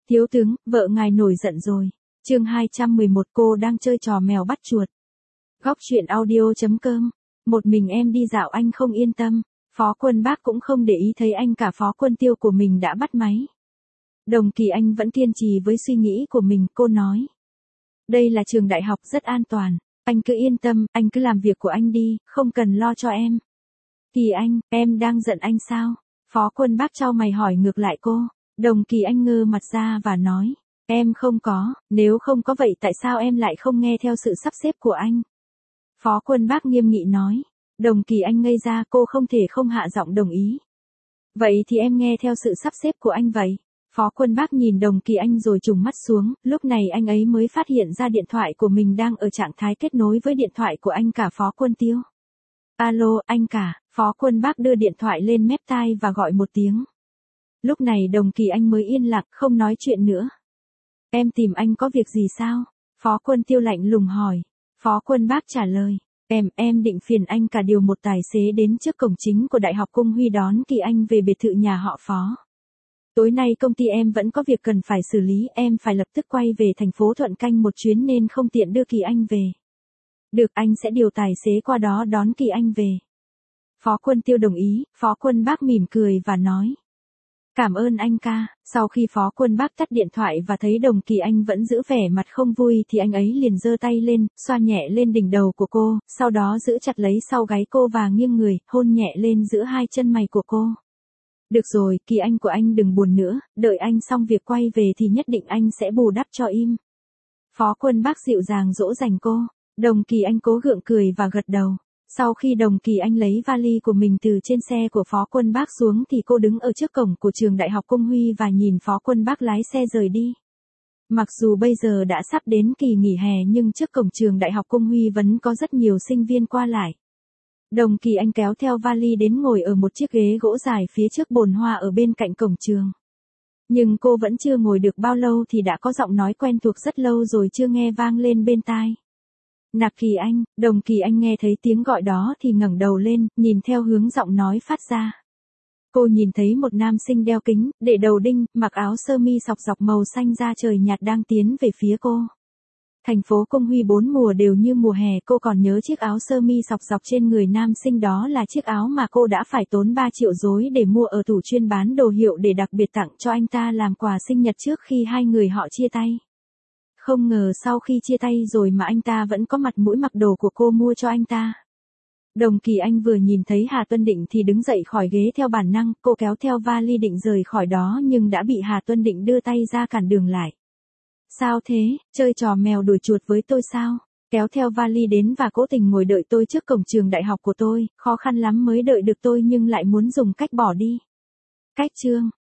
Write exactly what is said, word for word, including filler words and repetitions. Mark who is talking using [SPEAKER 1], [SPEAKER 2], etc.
[SPEAKER 1] Thiếu tướng, vợ ngài nổi giận rồi. Chương hai trăm mười một cô đang chơi trò mèo bắt chuột. Góc truyện audio chấm com. Một mình em đi dạo anh không yên tâm. Phó Quân Bác cũng không để ý thấy anh cả Phó Quân Tiêu của mình đã bắt máy. Đồng Kỳ Anh vẫn kiên trì với suy nghĩ của mình, cô nói. Đây là trường đại học rất an toàn. Anh cứ yên tâm, anh cứ làm việc của anh đi, không cần lo cho em. Kỳ Anh, em đang giận anh sao? Phó Quân Bác chau mày hỏi ngược lại cô. Đồng Kỳ Anh ngơ mặt ra và nói. Em không có, nếu không có vậy tại sao em lại không nghe theo sự sắp xếp của anh? Phó Quân Bác nghiêm nghị nói. Đồng Kỳ Anh ngây ra, cô không thể không hạ giọng đồng ý. Vậy thì em nghe theo sự sắp xếp của anh vậy. Phó Quân Bác nhìn Đồng Kỳ Anh rồi trùng mắt xuống, lúc này anh ấy mới phát hiện ra điện thoại của mình đang ở trạng thái kết nối với điện thoại của anh cả Phó Quân Tiêu. Alo, anh cả, Phó Quân Bác đưa điện thoại lên mép tai và gọi một tiếng. Lúc này Đồng Kỳ Anh mới yên lặng, không nói chuyện nữa. Em tìm anh có việc gì sao? Phó Quân Tiêu lạnh lùng hỏi. Phó Quân Bác trả lời. Em, em định phiền anh cả điều một tài xế đến trước cổng chính của Đại học Cung Huy đón Kỳ Anh về biệt thự nhà họ Phó. Tối nay công ty em vẫn có việc cần phải xử lý, em phải lập tức quay về thành phố Thuận Canh một chuyến nên không tiện đưa Kỳ Anh về. Được, anh sẽ điều tài xế qua đó đón Kỳ Anh về. Phó Quân Tiêu đồng ý, Phó Quân Bác mỉm cười và nói. Cảm ơn anh ca. Sau khi Phó Quân Bác tắt điện thoại và thấy Đồng Kỳ Anh vẫn giữ vẻ mặt không vui thì anh ấy liền giơ tay lên, xoa nhẹ lên đỉnh đầu của cô, sau đó giữ chặt lấy sau gáy cô và nghiêng người, hôn nhẹ lên giữa hai chân mày của cô. Được rồi, Kỳ Anh của anh đừng buồn nữa, đợi anh xong việc quay về thì nhất định anh sẽ bù đắp cho im. Phó Quân Bác dịu dàng dỗ dành cô. Đồng Kỳ Anh cố gượng cười và gật đầu. Sau khi Đồng Kỳ Anh lấy vali của mình từ trên xe của Phó Quân Bác xuống thì cô đứng ở trước cổng của trường Đại học Cung Huy và nhìn Phó Quân Bác lái xe rời đi. Mặc dù bây giờ đã sắp đến kỳ nghỉ hè nhưng trước cổng trường Đại học Cung Huy vẫn có rất nhiều sinh viên qua lại. Đồng Kỳ Anh kéo theo vali đến ngồi ở một chiếc ghế gỗ dài phía trước bồn hoa ở bên cạnh cổng trường. Nhưng cô vẫn chưa ngồi được bao lâu thì đã có giọng nói quen thuộc rất lâu rồi chưa nghe vang lên bên tai. Nạp Kỳ Anh. Đồng Kỳ Anh nghe thấy tiếng gọi đó thì ngẩng đầu lên, nhìn theo hướng giọng nói phát ra. Cô nhìn thấy một nam sinh đeo kính, để đầu đinh, mặc áo sơ mi sọc dọc màu xanh da trời nhạt đang tiến về phía cô. Thành phố Cung Huy bốn mùa đều như mùa hè, cô còn nhớ chiếc áo sơ mi sọc dọc trên người nam sinh đó là chiếc áo mà cô đã phải tốn ba triệu rối để mua ở tủ chuyên bán đồ hiệu để đặc biệt tặng cho anh ta làm quà sinh nhật trước khi hai người họ chia tay. Không ngờ sau khi chia tay rồi mà anh ta vẫn có mặt mũi mặc đồ của cô mua cho anh ta. Đồng Kỳ Anh vừa nhìn thấy Hà Tuân Định thì đứng dậy khỏi ghế theo bản năng, cô kéo theo vali định rời khỏi đó nhưng đã bị Hà Tuân Định đưa tay ra cản đường lại. Sao thế, chơi trò mèo đuổi chuột với tôi sao? Kéo theo vali đến và cố tình ngồi đợi tôi trước cổng trường đại học của tôi, khó khăn lắm mới đợi được tôi nhưng lại muốn dùng cách bỏ đi. Cách chương.